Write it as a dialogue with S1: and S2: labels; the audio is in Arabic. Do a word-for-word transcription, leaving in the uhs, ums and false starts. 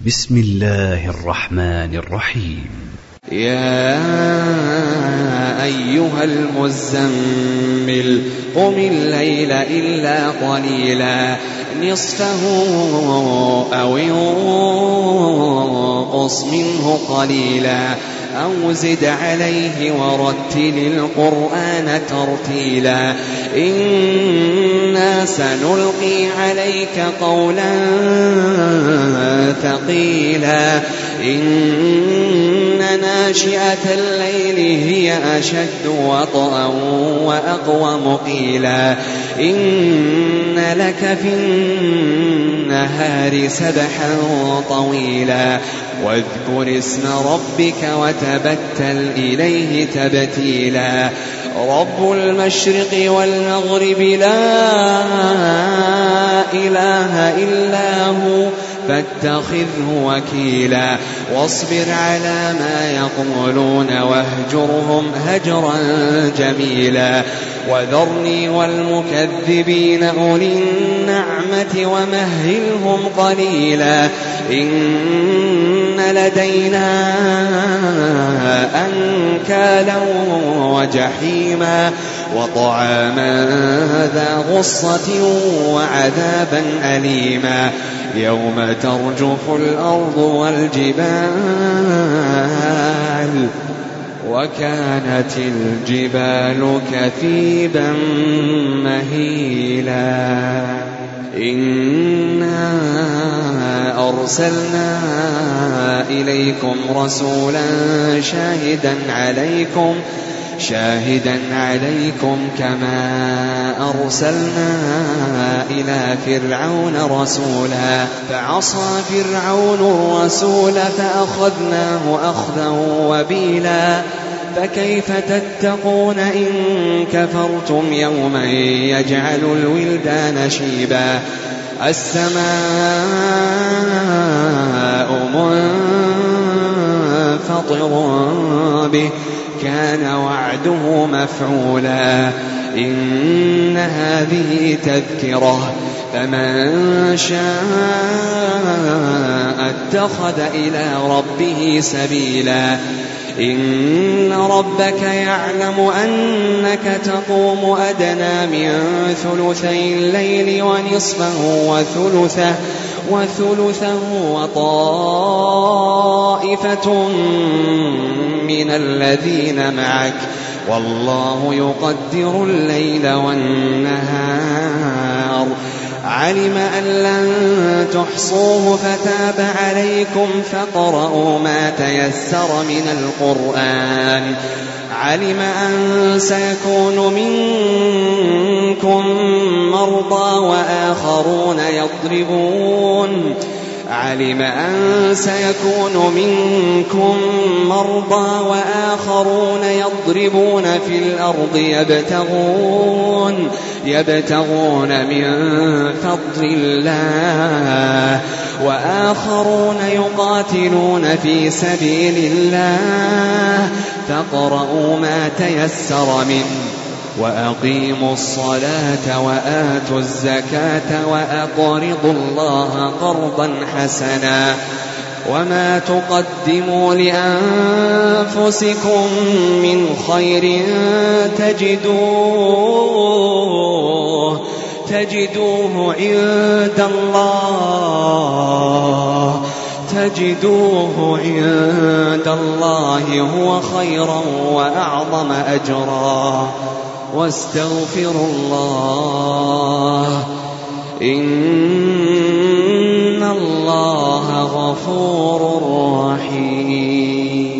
S1: بسم الله الرحمن الرحيم.
S2: يا أيها المزمل قم الليل إلا قليلا نصفه أو انقص منه قليلا أو زد عليه ورتل القرآن ترتيلا إنا سنلقي عليك قولا ثقيلا إن ناشئة الليل هي أشد وطئا وأقوم قيلا إن لك في النهار سبحا طويلا واذكر اسم ربك وتبتل إليه تبتيلا رب المشرق والمغرب لا إله إلا هو فاتخذه وكيلا واصبر على ما يقولون واهجرهم هجرا جميلا وذرني والمكذبين أولي النعمة ومهلهم قليلا إن لدينا أنكالا وجحيما وطعاما ذا غصة وعذابا أليما يوم ترجف الأرض والجبال وكانت الجبال كثيبا مهيلا إنا أرسلنا إليكم رسولا شاهدا عليكم شاهدا عليكم كما أرسلنا إلى فرعون رسولا فعصى فرعون الرسول فأخذناه أخذا وبيلا فكيف تتقون إن كفرتم يوما يجعل الولدان شيبا السماء منفطر به كان وعده مفعولا إن هذه تذكرة فمن شاء اتخذ إلى ربه سبيلا إن ربك يعلم أنك تقوم أدنى من ثلثي الليل ونصفه وثلثه وثلثه وطائفة من الذين معك والله يقدر الليل والنهار علم أن لن تحصوه فتاب عليكم فاقرؤوا ما تيسر من القرآن علم أن سيكون منكم مرضى وآخرون يضربون علم أن سيكون منكم مرضى وآخرون يضربون في الأرض يبتغون يبتغون من فضل الله وآخرون يقاتلون في سبيل الله فاقرؤوا ما تيسر منه وأقيموا الصلاة وآتوا الزكاة وأقرضوا الله قرضا حسنا وما تقدموا لأنفسكم من خير تجدوه تجدوه عند الله تجدوه عند الله هو خيرا وأعظم أجرا واستغفروا الله إن الله غفور رحيم.